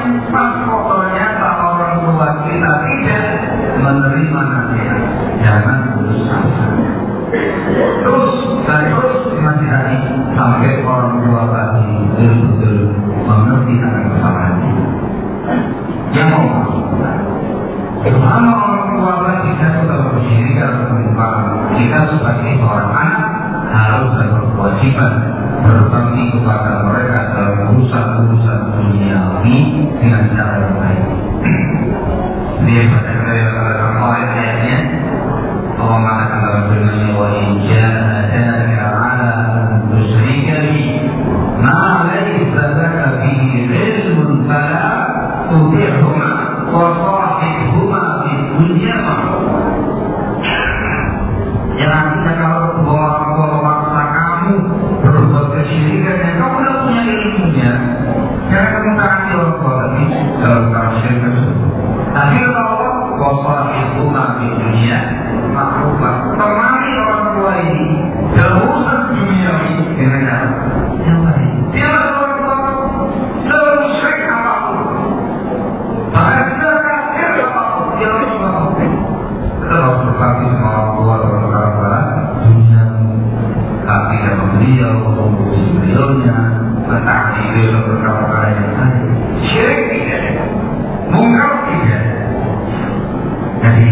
pas pokoknya kalau orang tua kita tidak menerima nasihat, jangan putus asa. Terus nasihati sampai orang tua tadi betul-betul mengerti akan kesalahannya. Yang mau selama orang tua tadi kita sudah bersyirik atau menyembah, kita sebagai seorang anak harus berkewajiban berbakti kepada mereka dalam urusan-urusan duniawi dengan cara yang baik. Dia pada ayatnya Allah mengatakan dalam firman-Nya wa in jahadaka 'ala an tusyrika bi ma laysa laka bihi 'ilmun fala tuti'huma wa sahibhuma fid dunya ma'ruf. Yang artinya kalau kedua orang tua memaksa kamu berbuat kesyirikan yang kamu tidak punya ilmunya, jangan kamu taati orang tua tadi dalam perkara syirik tersebut. Tapi kalau wasahibhuma fid dunya ma'ruf, temani orang tua ini dalam urusan dunia ini dengan cara yang baik. Jangan orang tua semusyrik apapun, bahkan sekafir apapun, dia harus melakukan. Kita harus berbakti sama orang tua dalam perkara dunia, tapi dalam beliau, mengurusi beliaunya, mentaati beliau dalam perkara yang baik. Syirik tidak, mungkar tidak. Jadi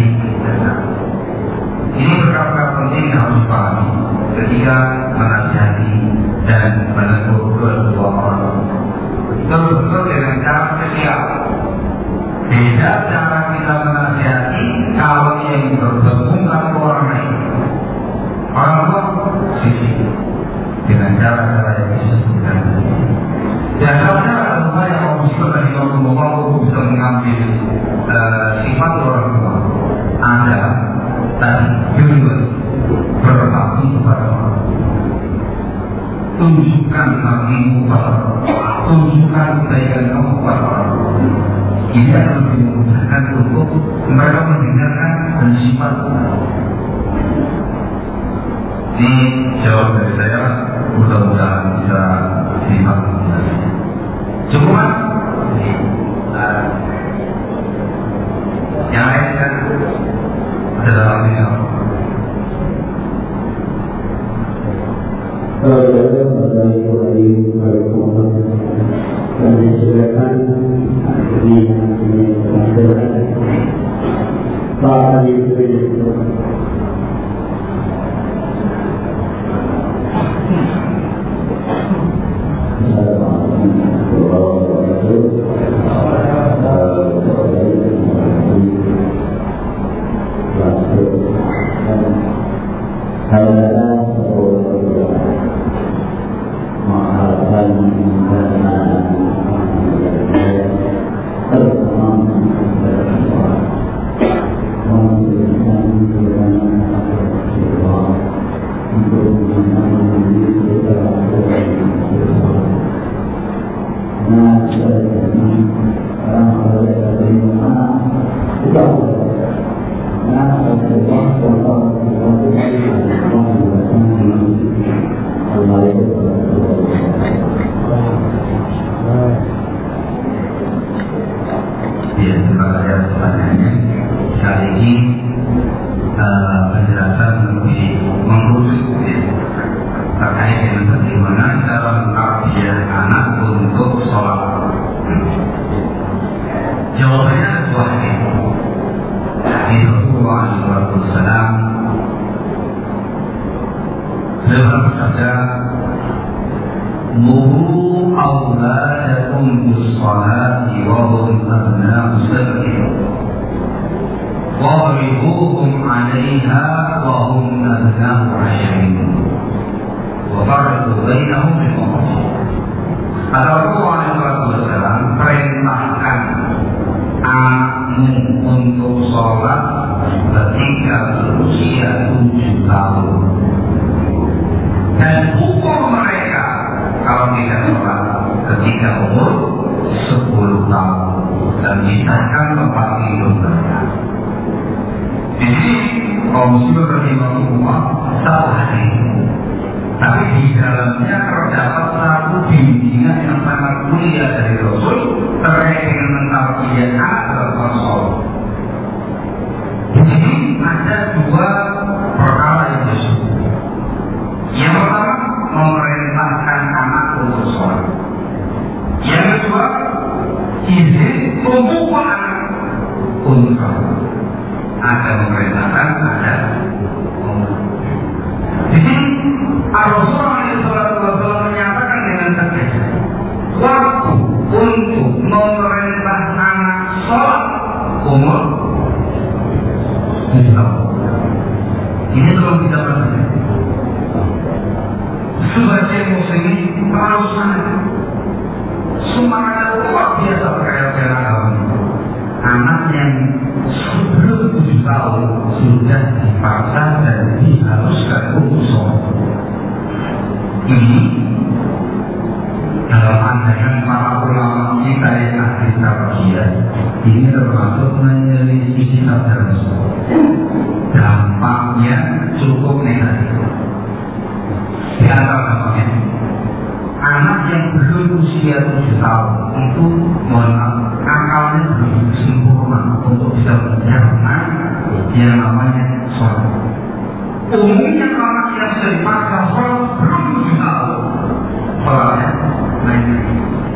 ini perkara penting yang harus dipahami ketika menasihati dan menegur kedua orang. Betul-betul dengan cara spesial. Beda cara kita menasihati kalau yang berhubungan ke orang lain. Orang tua sisi dengan cara-cara yang disebutkan. Biasanya adalah yang muslim dari Rasulullah bisa mengambil sifat orang tua. Ada tadi jujur berbakti kepada orang. Tunjukkan hatimu kepada orang. Tunjukkan kebaikan kamu kepada orang. Ini akan dimudahkan untuk mereka mendengarkan dan sifat. Ini jawab dari saya, mudah-mudahan bisa dipahami. Cuma yang lain kan adalah ini. Dan disediakan di Pak penjelasan lebih mengkhusus terkait dengan bagaimana cara mentarbiah anak untuk sholat. Jawabannya wahid. Di Rasulullah SAW beliau bersabda, "Muru awladakum bis-shalati wa hum abna'u sab'in, wadribuhum 'alayha wa hum abna'u 'ashrin, wa farriqu bainahum bil ma'ruf." Kata Rasulullah SAW, perintahkan anakmu untuk sholat ketika berusia 7 tahun. Dan hukum mereka kalau tidak sholat ketika umur 10 tahun dan misalkan tempat tidur mereka. Di sini kaum muslim rahimahullah satu hadis, tapi di dalamnya terdapat satu bimbingan yang sangat mulia dari Rasul terkait dengan dalam pandangan para ulama kita yang ahli tarbiyah ini termasuk menyelisih sabda Rasul. Dampaknya cukup negatif. Di antara dampaknya, anak yang belum usia 7 tahun itu mohon maaf, akalnya belum sempurna untuk bisa menjalankan yang namanya sholat. Umumnya anak yang sudah dipaksa sholat belum 7 tahun, sholatnya main-main.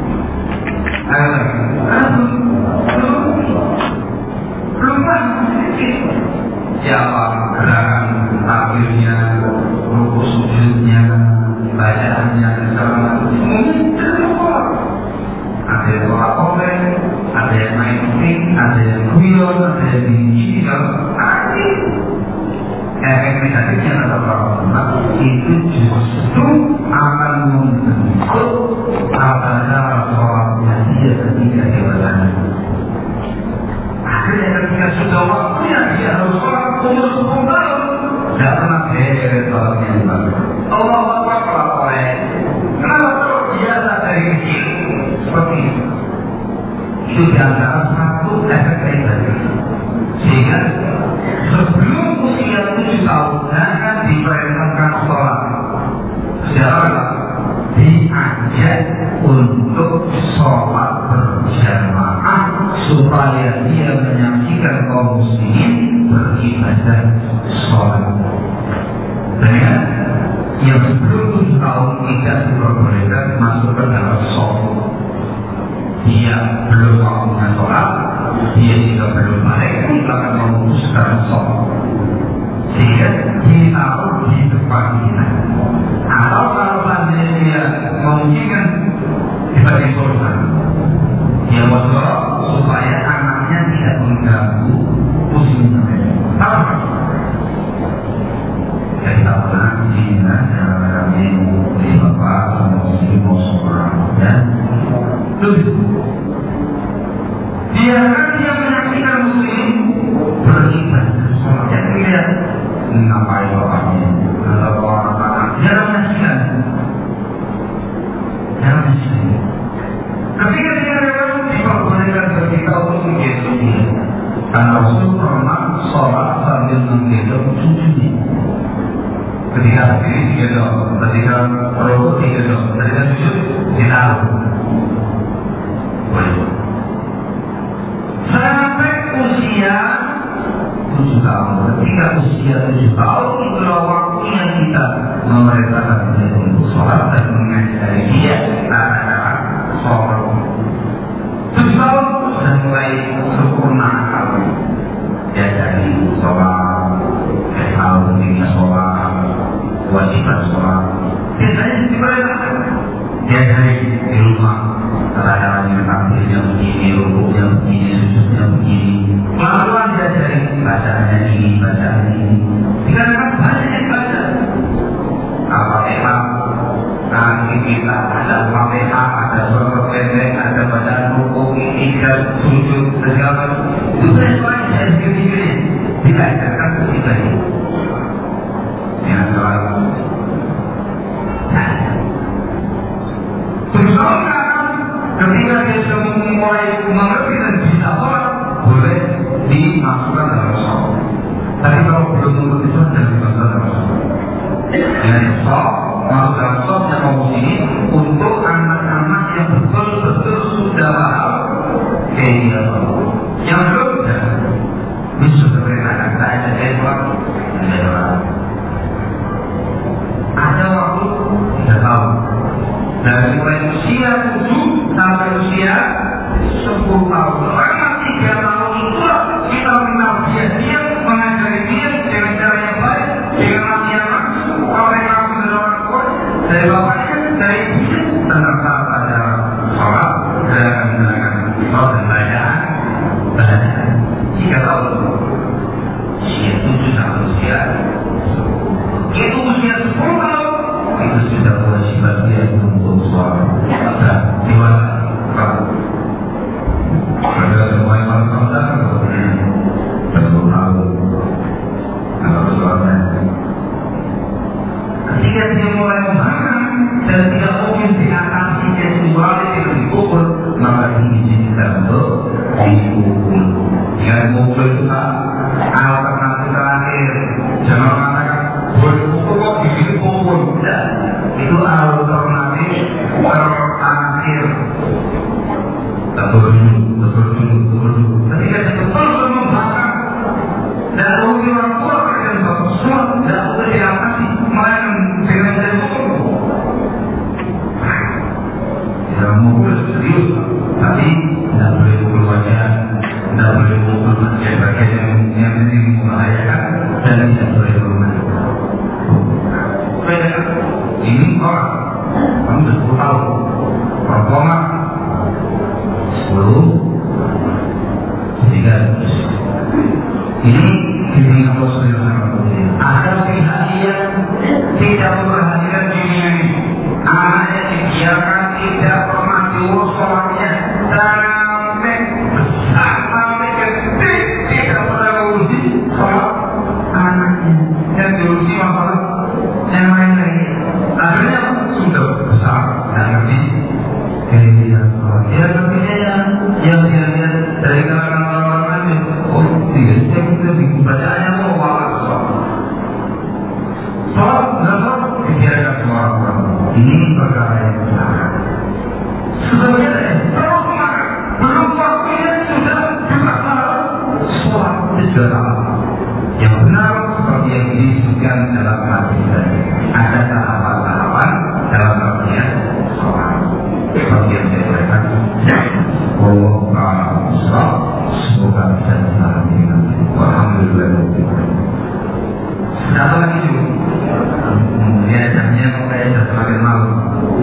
Belum sedikit. Siapa gerakan takbirnya, rukuk sujudnya, bacaannya, mungkin ada yang sholat oleh, ada yang main musik, ada yang guyon, ada yang bingung, ada efek negatifnya adalah itu justru akan membentuk tata sholatnya dia ketika dewasa. Akhirnya ketika sudah waktunya dia harus sholat umur 10 tahun, tidak pernah beres sholatnya di bawah. Allah Akbar oleh. Kenapa kalau biasa dari kecil seperti itu? Itu diantara satu efek negatif. Sehingga sebelum usia 7 tahun akan diperintahkan sholat. Sejarah diajak untuk sholat berjamaah supaya dia menyaksikan kaum muslimin beribadah sholat. Dan yang sebelum 7 tahun tidak diperbolehkan masuk ke dalam sholat. Dia belum waktunya sholat, dia juga belum balik, kita akan memutuskan sholat. Sehingga ditaruh di depan kita. Atau kalau seandainya dia memungkinkan dibagi sholat, dia mau sholat supaya anaknya tidak mengganggu muslimnya. Tahu? Jadi tahu nanti, kami beri bapak, muslim mau sholat, ya. Biarkan dia menyaksikan muslim beribadah sholat. Jadi dia ngapain bapaknya? Kalau orang-orang jangan menyaksikan. Jangan menyaksikan. Ketika dia diperbolehkan ketika untuk menggendong dia, karena Rasul pernah sholat sambil menggendong cucunya. Ketika berdiri digendong, ketika rukuk digendong, ketika sujud ditaruh. Sampai usia 7 tahun. Ketika usia 7 tahun itulah waktunya kita memerintahkan dia untuk sholat dan mengajari dia cara-cara sholat. 7 tahun sudah mulai sempurna akal. Dia jadi sholat, dia tahu dirinya sholat, kewajiban sholat. Biasanya diperintahkan. Dia dari di rumah. Caranya takbirnya begini, rukuknya begini, sujudnya begini. Pelan-pelan diajari bacaannya ini, bacaan ini. Dikarenakan banyak yang baca. Al-Fatihah, kaki kita ada Al-Fatihah, ada surat pendek, ada bacaan rukuk, ikhtiar, sujud, segala. Itu banyak dari diri-diri. Diajarkan ketika ini. Yang selalu. Berusaha ketika dia sudah mulai mengerti dan bisa sholat, boleh dimasukkan dalam sholat. Tapi kalau belum mengerti sholat, jangan dimasukkan dalam sholat. Dengan sholat, masuk dalam sholat yang mau ini untuk anak-anak yang betul-betul sudah paham kayak yang belum sudah. Ini sudah berkata saya jadi sholat, ada waktu 3 tahun. Dari mulai usia 7 sampai usia 10 tahun. Karena 3 tahun itulah kita mengenal dia mengajari dia dengan cara yang baik, dengan latihan langsung, apa yang langsung dari orang tua, dari bapaknya, dari ibunya, tentang cara sholat, gerakan-gerakan sholat dan bacaan. 3 tahun. Usia 7 sampai usia 10. Itu usia 10 tahun. Itu sudah kewajiban dia untuk sholat. Dewasa. Pada semua yang malam-malam belum tahu kalau sholatnya. Ketika dia mulai memahami mobil juga alternatif terakhir. Jangan mengatakan boleh pukul kok di sini pukul. Tidak, itu alternatif terakhir. Betul dulu. Ketika betul membakar dan rugi orang tua kerja bagus semua tidak boleh diatasi main dengan telepon. Ya mukul serius, tapi tidak boleh mukul wajah, tidak boleh mukul bagian yang membahayakan dan tidak boleh membahayakan. Ini orang, kamu sudah tahu, performa 10, 300. Ini dirinya Rasulullah. Ada pihak yang tidak memperhatikan dirinya ini. Anaknya dibiarkan tidak pernah diurus sholatnya sampai besar, sampai gede, tidak pernah mengurusi sholat anaknya. Yang diurusi masalah yang lain-lain. Akhirnya sudah besar dan ngerti dia sholat. Dia ngertinya yang dia lihat dari kalangan orang-orang lain. Oh, dia itu bacaannya mau walau sholat, dibiarkan semua orang. Ini perkara yang besar. Sebenarnya terus makan, belum waktunya sudah salah. Sholat itu salah. Yang benar seperti yang disebutkan dalam hadis tadi. Ada tahapan-tahapan dalam artian sholat. Seperti yang saya katakan. Semoga bisa dipahami dengan alhamdulillah. Apa lagi juga? Ya, jamnya kayak sudah semakin malam.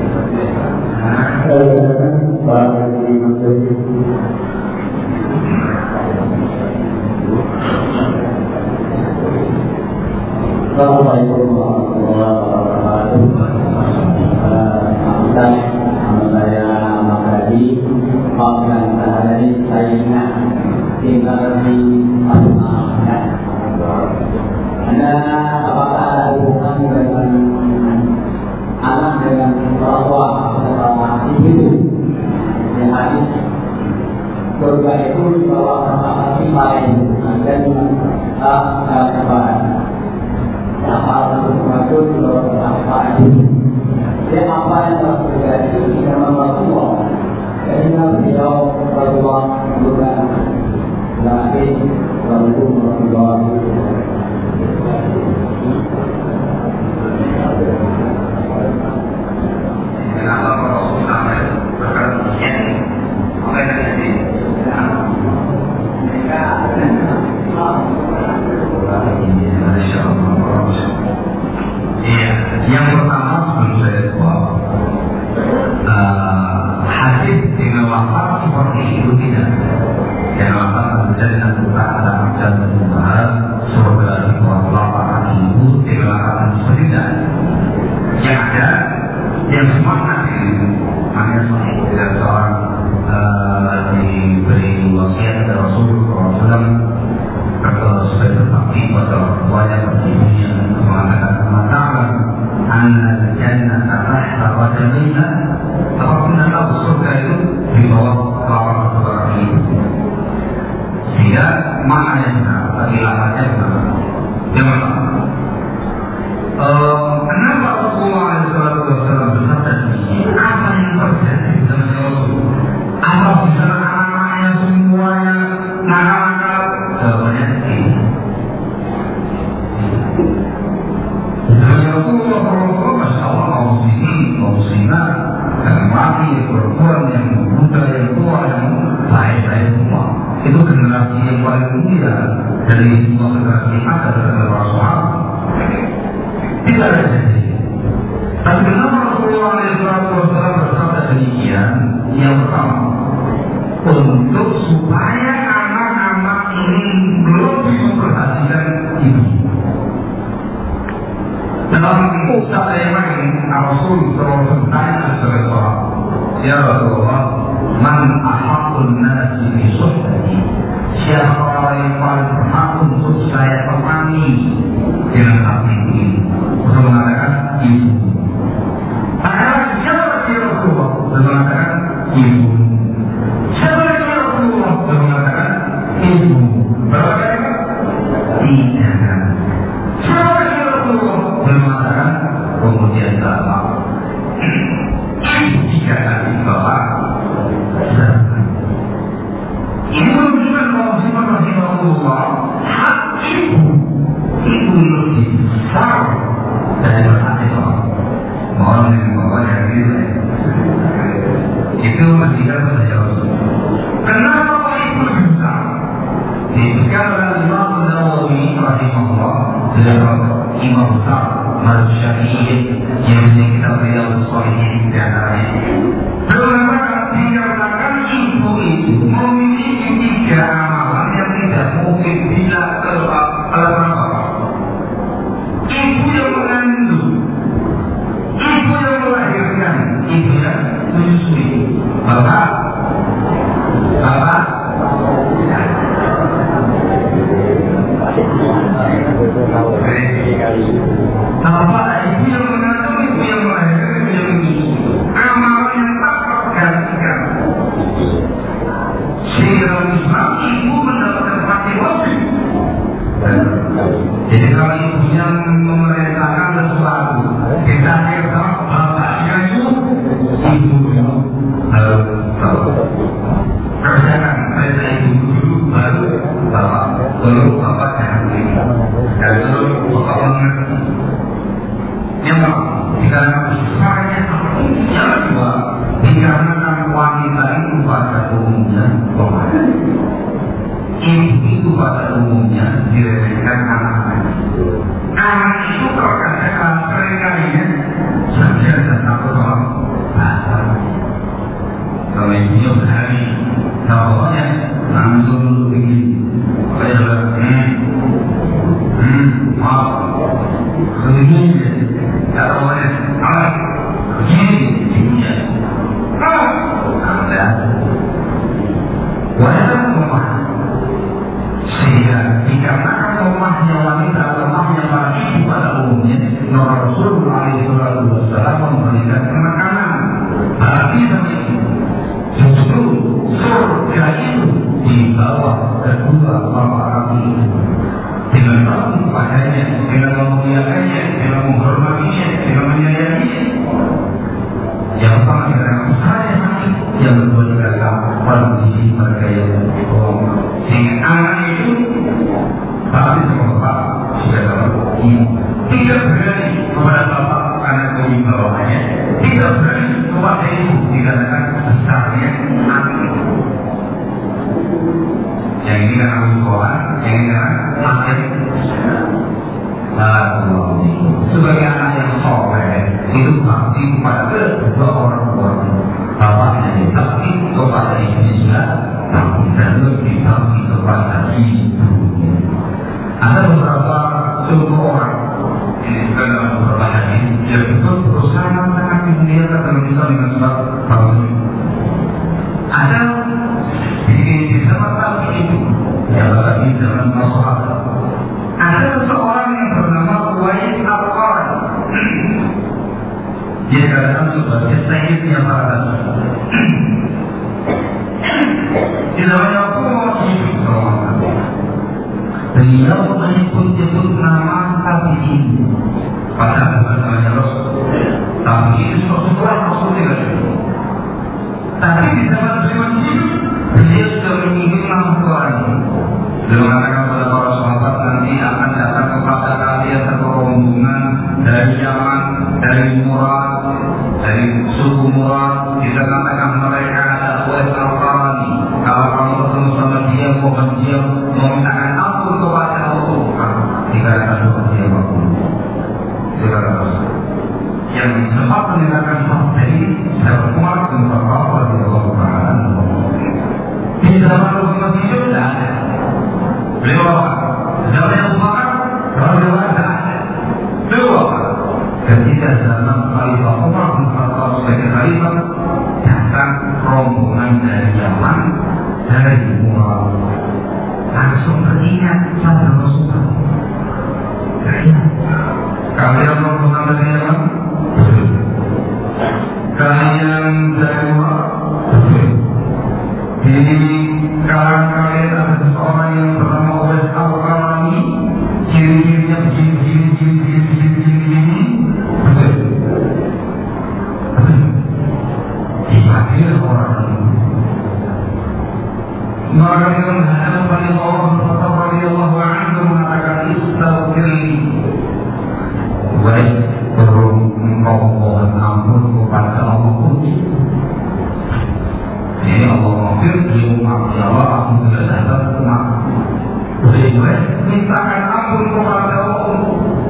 Assalamualaikum warahmatullahi wabarakatuh. Saya Makadi, dan hari saya ingat tinggal di Pasar. Anda apakah ada hubungan dengan anak dengan orang tua atau ibu? Yang hadis surga itu dibawa sama hati lain dan kebaran. Apa itu itu dibawa apa itu? Dia apa yang telah terjadi dengan Rasulullah? Karena beliau Rasulullah juga lahir Rasulullah. Kenapa Rasulullah berkata begini? Apa yang terjadi? Masya Allah. Iya, yang pertama sebelum saya jawab, hadis dengan lafaz seperti itu tidak. Yang lafaz dan ada dan membahas surga di bawah lapangan itu dengan lafaz seperti tidak. Yang ada yang semangat itu hanya tidak seorang diberi wasiat dari Rasulullah SAW supaya berbakti pada orang tuanya pada ibunya mengatakan mengatakan anna jannah tahta qadamina. Apapun yang tahu surga itu di bawah lapangan seorang ibu. Sehingga maknanya benar, bagi lafaznya benar. Yang pertama, kenapa Rasulullah SAW bersabda demikian? Apa yang terjadi dengan Rasul? Apa bisa anak-anaknya semuanya nakal-nakal? Jawabannya ini. Rasulullah SAW, Masya Allah, kaum muslimin, kaum muslimat, yang laki, perempuan, yang muda, yang tua, yang baik-baik semua. Itu generasi yang paling mulia dari semua generasi ada dalam Rasulullah. Tidak ada jadi. Tapi kenapa Rasulullah SAW bersabda demikian? Yang pertama, untuk supaya anak-anak ini lebih memperhatikan ibu. Dalam kisah yang lain, Rasul SAW tanya seseorang, ya Rasulullah, man ahaqqun nasi bi suhbati? Siapa orang yang paling berhak untuk saya temani dengan hati ini? Rasul mengatakan ibu. Siapa dia Rasulullah? Rasul mengatakan ibu. Siapa dia Rasulullah? Rasul mengatakan ibu. Itu masih ada jauh. Kenapa kok itu besar? Dikatakan oleh Imam Nawawi rahimahullah dalam Imam besar Mazhab Syafi'i yang kita beliau Shalihin di antaranya. Beliau mengatakan dikarenakan ibu itu memiliki 3 amalan yang tidak mungkin bila terlalu. Ibu yang mengandung, ibu yang melahirkan, ibu yang menyusui. Bapak ibu yang mengandung, ibu yang melahirkan, ibu yang menyusui. Amalan yang tak tergantikan. Sehingga Islam ibu mendapatkan hati wajib. Jadi kalau ibunya memerintahkan sesuatu, kita kira bapaknya itu ibunya harus tahu. Kerjakan perintah ibu dulu, baru bapak, baru bapak jangan begini, dan baru bapak mengerti. Yang dikarenakan besarnya yang kedua, dikarenakan wanita itu pada umumnya ibu pada umumnya diremehkan anak-anak. Anak itu terkadang seringkalinya saja dan takut orang bahasa. Kalau ibunya berani, bapaknya langsung begini. Maaf, begini. Kalau orang begini, ibunya. Ada. Walaupun memahami. Sehingga dikarenakan lemahnya wanita, lemahnya para ibu pada umumnya, Rasulullah SAW memberikan penekanan bagi mereka. Justru surga itu di bawah kedua bapak itu. Dengan tahu padanya, dengan memuliakannya, dengan menghormatinya, dengan menyayanginya. Yang pertama dengan usahanya hati, yang kedua adalah kondisi mereka yang bohong. Sehingga anak itu pasti sama bapak sudah dapat ibu. Tidak berani kepada bapak karena kewibawaannya, tidak berani kepada ibu dikarenakan besarnya anak itu. Yang ini kan anak sekolah, yang ini kan akhir. Sebagai anak yang soleh itu bakti kepada kedua orang tuanya. Bapaknya dibakti kepada ibunya dan lebih bakti kepada ibunya. Ada beberapa contoh orang ini dalam beberapa hadis yang betul berusaha sangat dimuliakan dalam Islam dengan sebab bahwa ada di zaman tabi itu yang tadi zaman masyarakat. Ada seseorang yang bernama Uwais Al-Qarni. Dia dikatakan sebagai sayyidnya para nabi. Di namanya Umar hidup selama. Beliau menyebut-nyebut nama tabi'in. Padahal bukan namanya Rasul. Tabi'in Rasul tidak itu. Tapi di zaman beliau hidup, beliau sudah menyinggung nama Tuhan. Beliau mengatakan kepada para sahabat, nanti akan datang kepada kalian satu rombongan dari Yaman, dari Murad, dari suku Murad. Kita katakan mereka adalah Uwais Al-Qarni. Kalau kamu bertemu sama dia, mohon dia memintakan ampun kepada Allah. Dikatakan kepada dia ampun. Yang sempat mendengarkan sabda ini, saya Umar bin Khattab radhiyallahu ta'ala anhu. Di zaman Rasulullah hidup tidak ada. Beliau zaman yang Umar radhiyallahu ta'ala. Beliau ketika zaman Khalifah Umar bin Khattab sebagai Khalifah, datang rombongan dari Yaman, dari Murad. Langsung teringat pada Rasulullah. Kalian rombongan dari Yaman, kalian dari Murad. Ini kalangan kalian ada seseorang yang bernama Uwais Al-Qarni, ciri-cirinya begini. Dipanggil orang ini. Maka dia menghadap kepada Allah radhiyallahu anhu mengatakan istaghfirli. Baik, perlu engkau mohon ampun kepada Allah. memintakan ampun kepada Allah.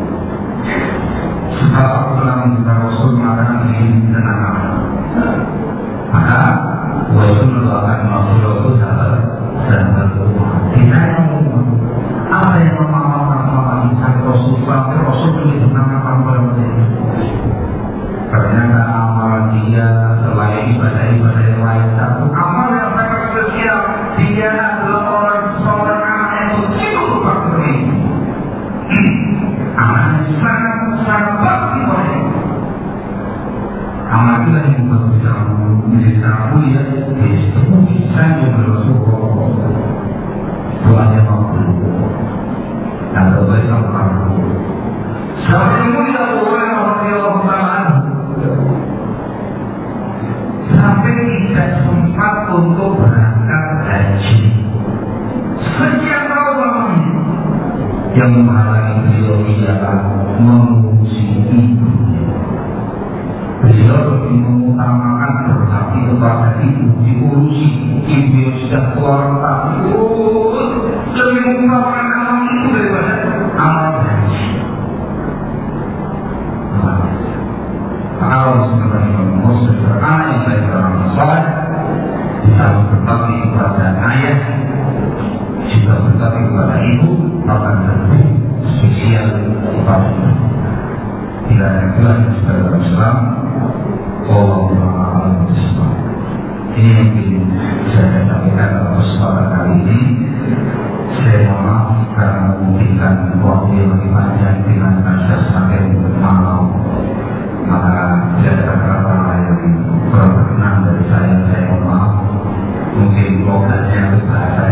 Setelah aku telah meminta Rasul mengatakan ini dan anak, maka Rasul akan maghfirah sabar dan berdoa. Kita yang apa yang memaafkan Rasul sampai Rasul itu nama amalan dia. Ternyata amalan dia selain ibadah-ibadah yang lain, satu amal yang sangat spesial. Dia adalah seorang anak yang begitu berbakti ini. Anak yang sangat bakti oleh. Amal itulah yang membuat bisa menjadi sangat mulia. Itu bisa juga Rasulullah. Doanya mampu. Dan berbaik mampu. Sampai mulia Allah Rasulullah Ta'ala. Sampai tidak sempat untuk berangkat haji. Sekian tahun lamanya yang menghalangi beliau ialah mengurusi ibunya. Beliau lebih mengutamakan berbakti kepada ibu, diurusi ibu yang sudah keluar tapi lebih mengutamakan amal itu daripada amal haji. Kalau sebenarnya Muslim anak yang baik orang soleh bisa berbakti kepada ayah, juga berbakti kepada ibu, bahkan lebih spesial kepada ibu. Bila yang Tuhan sudah dalam Islam, Allah Islam. Ini yang ingin saya sampaikan dalam kesempatan kali ini. Saya mohon maaf karena memungkinkan waktu yang lebih panjang dengan saya semakin malam. Maka tidak ada kata-kata yang kurang berkenan dari saya mohon maaf. Mungkin logatnya bahasa